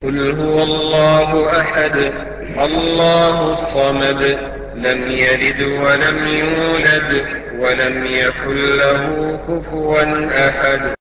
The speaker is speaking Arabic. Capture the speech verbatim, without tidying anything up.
قل هو الله أحد الله الصمد لم يلد ولم يولد ولم يكن له كفوا أحد